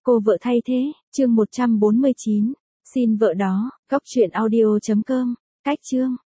Cô vợ thay thế, chương 149. Xin vợ đó, góc truyện audio.com. Cách chương.